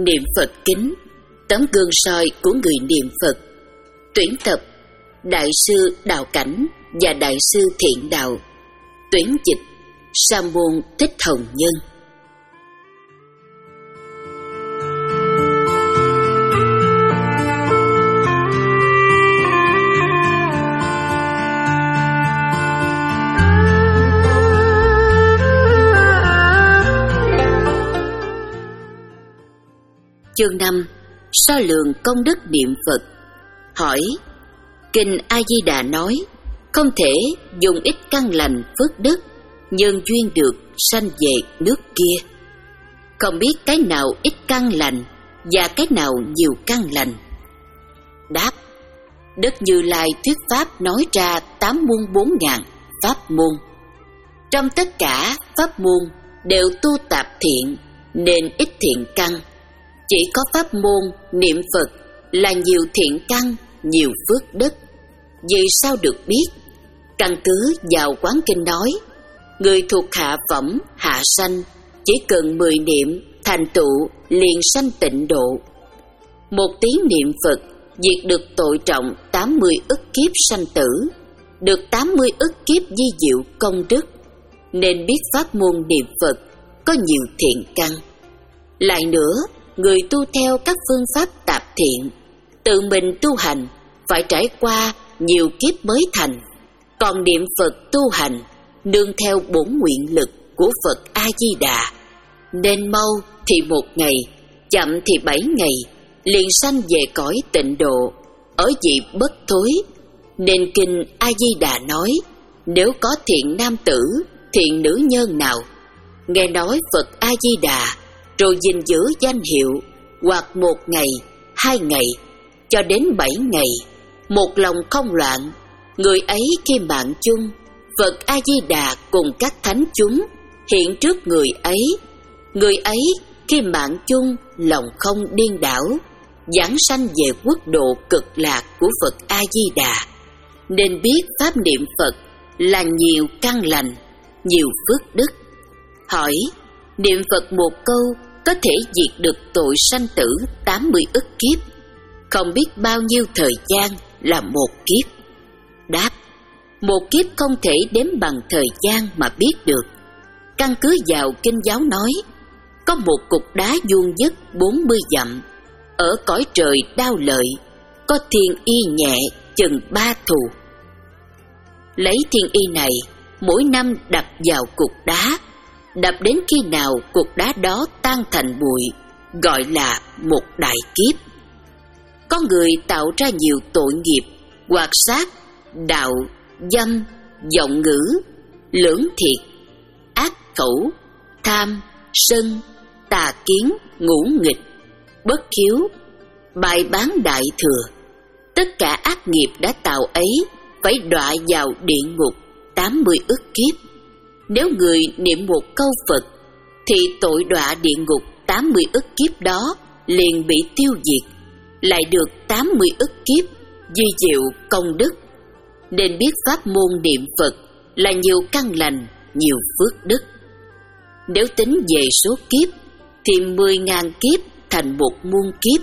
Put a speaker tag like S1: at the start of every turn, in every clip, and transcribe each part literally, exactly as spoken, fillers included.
S1: Niệm Phật kính, tấm gương soi của người niệm Phật. Tuyển tập Đại sư Đạo Cảnh và Đại sư Thiện Đạo. Tuyển dịch Sa môn Thích Hồng Nhân. Chương năm. So lượng công đức niệm Phật. Hỏi: Kinh A Di Đà nói, không thể dùng ít căn lành phước đức nhân duyên được sanh về nước kia. Không biết cái nào ít căn lành và cái nào nhiều căn lành. Đáp: Đức Như Lai thuyết pháp nói ra tám muôn bốn ngàn pháp môn. Trong tất cả pháp môn đều tu tạp thiện nên ít thiện căn. Chỉ có pháp môn niệm Phật là nhiều thiện căn, nhiều phước đức. Vì sao được biết? Căn cứ vào quán kinh nói, người thuộc hạ phẩm hạ sanh chỉ cần mười niệm thành tựu liền sanh tịnh độ. Một tiếng niệm Phật diệt được tội trọng tám mươi ức kiếp sanh tử, được tám mươi ức kiếp di diệu công đức. Nên biết pháp môn niệm Phật có nhiều thiện căn. Lại nữa, người tu theo các phương pháp tạp thiện, tự mình tu hành phải trải qua nhiều kiếp mới thành. Còn niệm Phật tu hành nương theo bổn nguyện lực của Phật A Di Đà, nên mau thì một ngày, chậm thì bảy ngày, liền sanh về cõi tịnh độ, ở vị bất thối. Nên kinh A Di Đà nói, nếu có thiện nam tử, thiện nữ nhân nào nghe nói Phật A Di Đà rồi gìn giữ danh hiệu, hoặc một ngày, hai ngày, cho đến bảy ngày, một lòng không loạn, người ấy khi mạng chung, Phật A Di Đà cùng các thánh chúng hiện trước người ấy. Người ấy khi mạng chung lòng không điên đảo, giảng sanh về quốc độ cực lạc của Phật A Di Đà. Nên biết pháp niệm Phật là nhiều căn lành, nhiều phước đức. Hỏi: Niệm Phật một câu có thể diệt được tội sanh tử tám mươi ức kiếp, không biết bao nhiêu thời gian là một kiếp. Đáp: Một kiếp không thể đếm bằng thời gian mà biết được. Căn cứ vào kinh giáo nói, có một cục đá vuông vức bốn mươi dặm, ở cõi trời Đao Lợi, có thiên y nhẹ chừng ba thù. Lấy thiên y này mỗi năm đập vào cục đá, đập đến khi nào cục đá đó tan thành bụi, gọi là một đại kiếp. Có người tạo ra nhiều tội nghiệp, hoạt sát, đạo, dâm, vọng ngữ, lưỡng thiệt, ác khẩu, tham, sân, tà kiến, ngũ nghịch, bất hiếu, bài bán đại thừa. Tất cả ác nghiệp đã tạo ấy phải đọa vào địa ngục tám mươi ức kiếp. Nếu người niệm một câu Phật thì tội đọa địa ngục tám mươi ức kiếp đó liền bị tiêu diệt, lại được tám mươi ức kiếp di diệu công đức. Nên biết pháp môn niệm Phật là nhiều căn lành, nhiều phước đức. Nếu tính về số kiếp thì mười ngàn kiếp thành một muôn kiếp,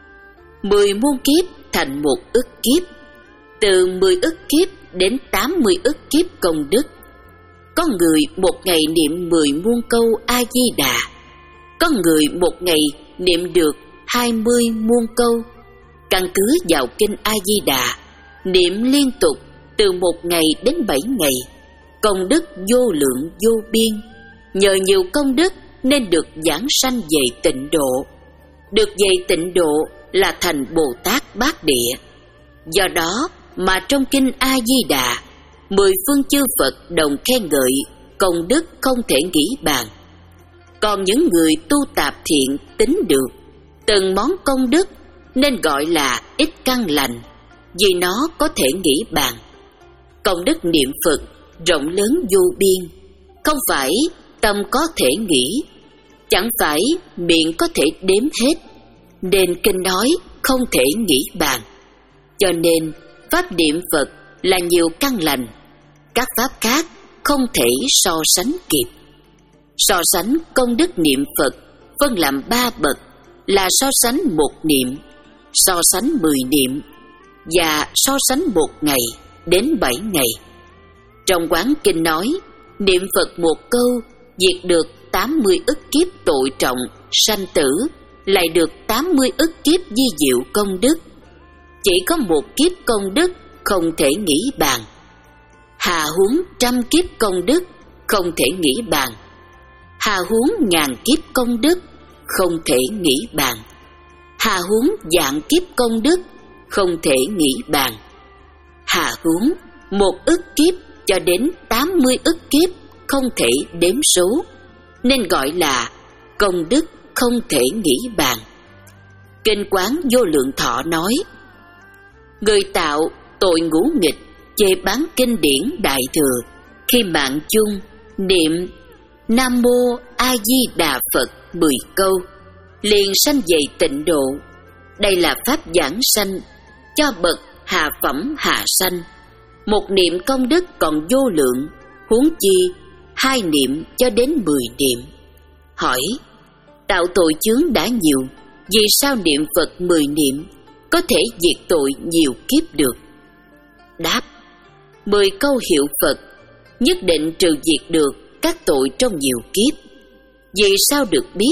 S1: mười muôn kiếp thành một ức kiếp, từ mười ức kiếp đến tám mươi ức kiếp công đức. Có người một ngày niệm mười muôn câu A Di Đà, có người một ngày niệm được hai mươi muôn câu. Căn cứ vào kinh A Di Đà, niệm liên tục từ một ngày đến bảy ngày, công đức vô lượng vô biên. Nhờ nhiều công đức nên được giảng sanh về tịnh độ. Được về tịnh độ là thành Bồ Tát Bát Địa. Do đó mà trong kinh A Di Đà, mười phương chư Phật đồng khen ngợi công đức không thể nghĩ bàn. Còn những người tu tạp thiện tính được từng món công đức nên gọi là ít căn lành, vì nó có thể nghĩ bàn. Công đức niệm Phật rộng lớn vô biên, không phải tâm có thể nghĩ, chẳng phải miệng có thể đếm hết, nên kinh nói không thể nghĩ bàn. Cho nên pháp niệm Phật là nhiều căn lành, các pháp khác không thể so sánh kịp. So sánh công đức niệm Phật phân làm ba bậc là so sánh một niệm, so sánh mười niệm và so sánh một ngày đến bảy ngày. Trong quán kinh nói, niệm Phật một câu diệt được tám mươi ức kiếp tội trọng sanh tử, lại được tám mươi ức kiếp di diệu công đức. Chỉ có một kiếp công đức không thể nghĩ bàn, hà huống trăm kiếp công đức không thể nghĩ bàn, hà huống ngàn kiếp công đức không thể nghĩ bàn, hà huống vạn kiếp công đức không thể nghĩ bàn, hà huống một ức kiếp cho đến tám mươi ức kiếp không thể đếm số, nên gọi là công đức không thể nghĩ bàn. Kinh Quán Vô Lượng Thọ nói, người tạo tội ngũ nghịch chê bán kinh điển Đại Thừa, khi mạng chung niệm Nam Mô A Di Đà Phật mười câu, liền sanh về tịnh độ. Đây là pháp giảng sanh cho bậc hạ phẩm hạ sanh. Một niệm công đức còn vô lượng, huống chi hai niệm cho đến mười niệm. Hỏi, tạo tội chướng đã nhiều, vì sao niệm Phật mười niệm có thể diệt tội nhiều kiếp được? Đáp, mười câu hiệu Phật nhất định trừ diệt được các tội trong nhiều kiếp. Vì sao được biết?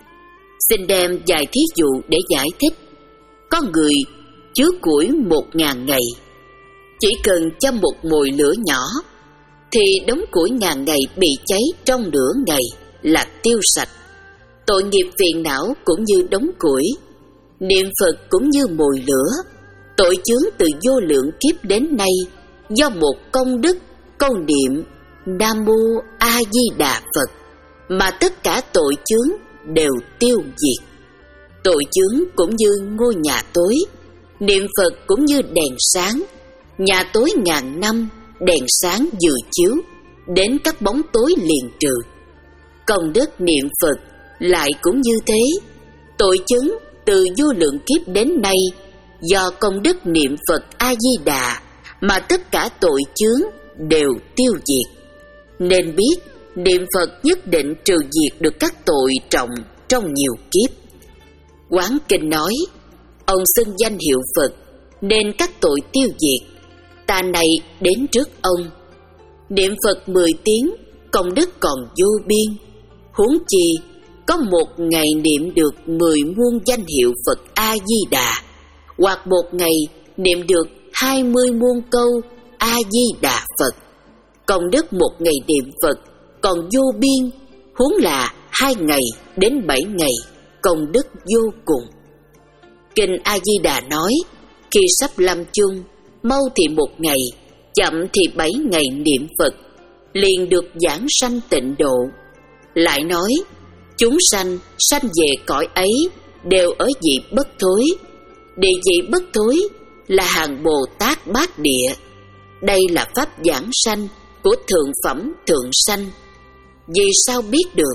S1: Xin đem vài thí dụ để giải thích. Có người chứa củi một ngàn ngày, chỉ cần cho một mồi lửa nhỏ, thì đống củi ngàn ngày bị cháy trong nửa ngày là tiêu sạch. Tội nghiệp phiền não cũng như đống củi, niệm Phật cũng như mồi lửa. Tội chướng từ vô lượng kiếp đến nay, do một công đức câu niệm Nam Mô A Di Đà Phật mà tất cả tội chướng đều tiêu diệt. Tội chướng cũng như ngôi nhà tối, niệm Phật cũng như đèn sáng. Nhà tối ngàn năm, đèn sáng vừa chiếu, đến các bóng tối liền trừ. Công đức niệm Phật lại cũng như thế. Tội chứng từ vô lượng kiếp đến nay, do công đức niệm Phật A Di Đà mà tất cả tội chướng đều tiêu diệt. Nên biết niệm Phật nhất định trừ diệt được các tội trọng trong nhiều kiếp. Quán kinh nói, ông xưng danh hiệu Phật nên các tội tiêu diệt. Ta này đến trước ông, niệm Phật mười tiếng, công đức còn vô biên. Huống chi có một ngày niệm được mười muôn danh hiệu Phật A Di Đà, hoặc một ngày niệm được hai mươi muôn câu A Di Đà Phật. Công đức một ngày niệm Phật còn vô biên, huống là hai ngày đến bảy ngày, công đức vô cùng. Kinh A Di Đà nói, khi sắp lâm chung, mau thì một ngày, chậm thì bảy ngày niệm Phật, liền được giảng sanh tịnh độ. Lại nói, chúng sanh sanh về cõi ấy đều ở vị bất thối. Địa vị bất thối là hàng Bồ Tát Bát Địa. Đây là pháp giảng sanh của thượng phẩm thượng sanh. Vì sao biết được?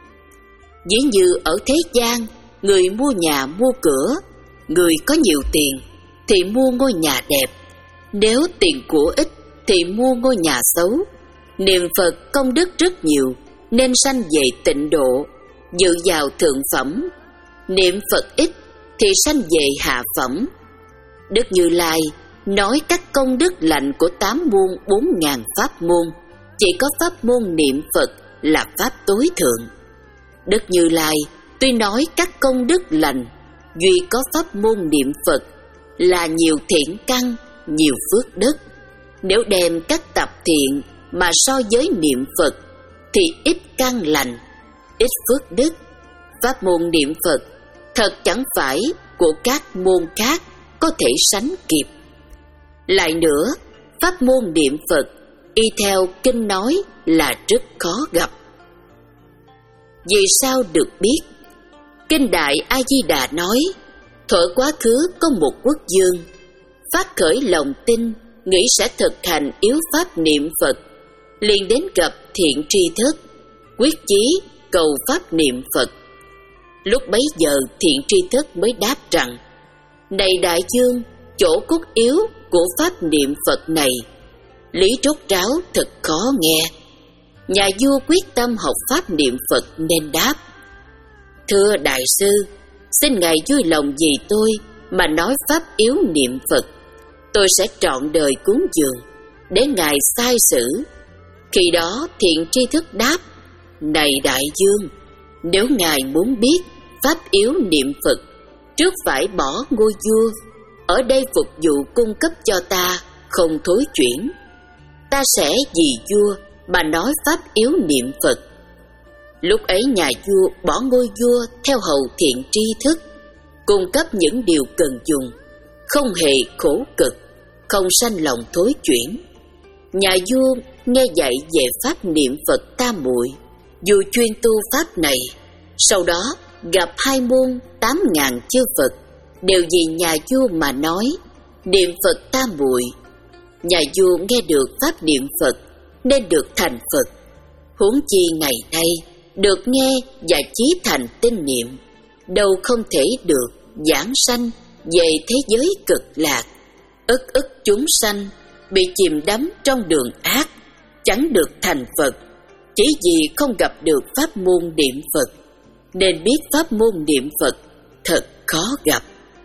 S1: Ví như ở thế gian, người mua nhà mua cửa, người có nhiều tiền thì mua ngôi nhà đẹp, nếu tiền của ít thì mua ngôi nhà xấu. Niệm Phật công đức rất nhiều nên sanh về tịnh độ, dự vào thượng phẩm. Niệm Phật ít thì sanh về hạ phẩm. Đức Như Lai nói các công đức lành của tám môn bốn ngàn pháp môn, chỉ có pháp môn niệm Phật là pháp tối thượng. Đức Như Lai tuy nói các công đức lành, duy có pháp môn niệm Phật là nhiều thiện căn, nhiều phước đức. Nếu đem các tập thiện mà so với niệm Phật thì ít căn lành, ít phước đức. Pháp môn niệm Phật thật chẳng phải của các môn khác có thể sánh kịp. Lại nữa, pháp môn niệm Phật y theo kinh nói là rất khó gặp. Vì sao được biết? Kinh Đại A Di Đà nói, thuở quá khứ có một quốc vương phát khởi lòng tin, nghĩ sẽ thực hành yếu pháp niệm Phật, liền đến gặp thiện tri thức, quyết chí cầu pháp niệm Phật. Lúc bấy giờ thiện tri thức mới đáp rằng, này đại vương, chỗ cốt yếu của pháp niệm Phật này, lý rốt ráo thật khó nghe. Nhà vua quyết tâm học pháp niệm Phật nên đáp, thưa đại sư, Xin Ngài vui lòng vì tôi mà nói pháp yếu niệm Phật. Tôi sẽ trọn đời cúng dường để Ngài sai xử. Khi đó thiện tri thức đáp: Này đại vương, nếu Ngài muốn biết pháp yếu niệm Phật, trước phải bỏ ngôi vua ở đây phục vụ cung cấp cho ta, không thối chuyển. Ta sẽ vì vua mà nói pháp yếu niệm Phật. Lúc ấy nhà vua bỏ ngôi vua theo hầu thiện tri thức, cung cấp những điều cần dùng, không hề khổ cực, không sanh lòng thối chuyển. Nhà vua nghe dạy về pháp niệm Phật tam muội, dù chuyên tu pháp này, sau đó gặp hai môn tám ngàn chư Phật, đều vì nhà vua mà nói niệm Phật tam muội. Nhà vua nghe được pháp niệm Phật nên được thành Phật. Huống chi ngày nay được nghe và chí thành tinh niệm, đâu không thể được giảng sanh về thế giới cực lạc. Ức ức chúng sanh bị chìm đắm trong đường ác, chẳng được thành Phật, chỉ vì không gặp được pháp môn niệm Phật. Nên biết pháp môn niệm Phật thật khó gặp.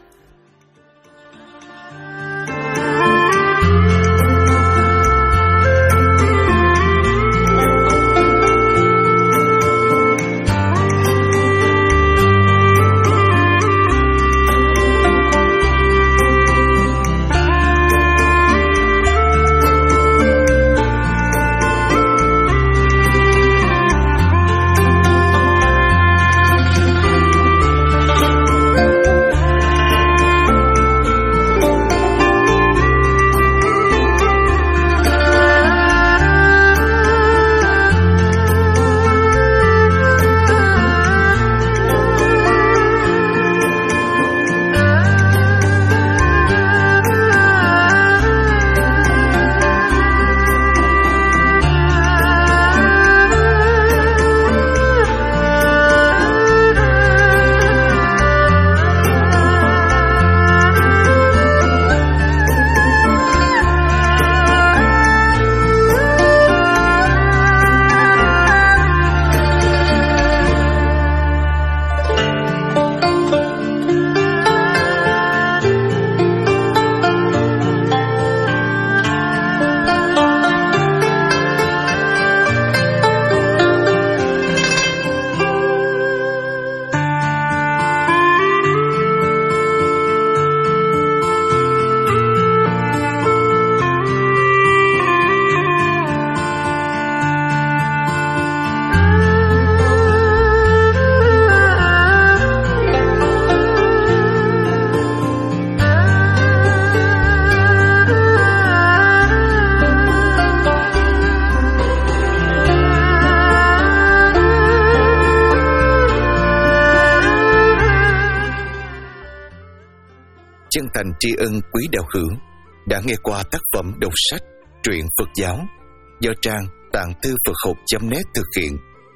S2: Chân thành tri ân quý đạo hữu đã nghe qua tác phẩm đọc sách truyện Phật giáo do trang tạng thư Phật học chấm net thực hiện.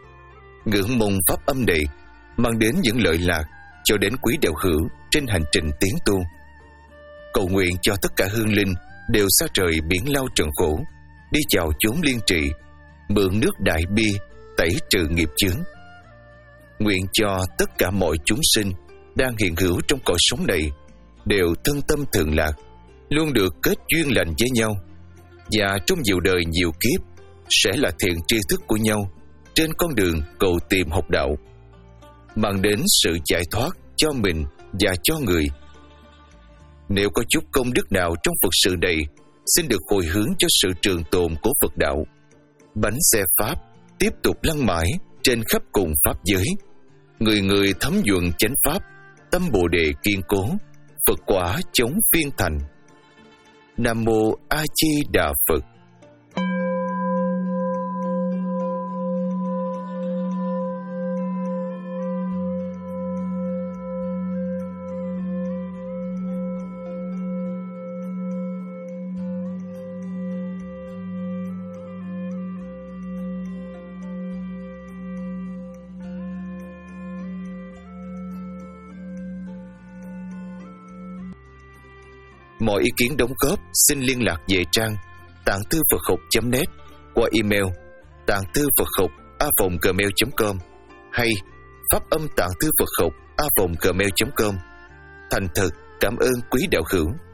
S2: Ngưỡng mong pháp âm này mang đến những lợi lạc cho đến quý đạo hữu trên hành trình tiến tu. Cầu nguyện cho tất cả hương linh đều xa rời biển lao trần khổ, đi vào chốn liên trị, mượn nước đại bi tẩy trừ nghiệp chướng. Nguyện cho tất cả mọi chúng sinh đang hiện hữu trong cõi sống này đều thân tâm thường lạc, luôn được kết duyên lành với nhau, và trong nhiều đời nhiều kiếp sẽ là thiện tri thức của nhau trên con đường cầu tìm học đạo, mang đến sự giải thoát cho mình và cho người. Nếu có chút công đức nào trong Phật sự này, xin được hồi hướng cho sự trường tồn của Phật đạo. Bánh xe Pháp tiếp tục lăn mãi trên khắp cùng Pháp giới, người người thấm nhuần chánh Pháp, tâm Bồ Đề kiên cố, Phật quả chống phiên thành. Nam Mô A Di Đà Phật. Mọi ý kiến đóng góp xin liên lạc về trang tạng thư Phật học chấm net qua email tạng thư Phật học a còng gmail chấm com hay pháp âm tạng thư Phật học a vòng gmail chấm com. Thành thật cảm ơn quý đạo hữu.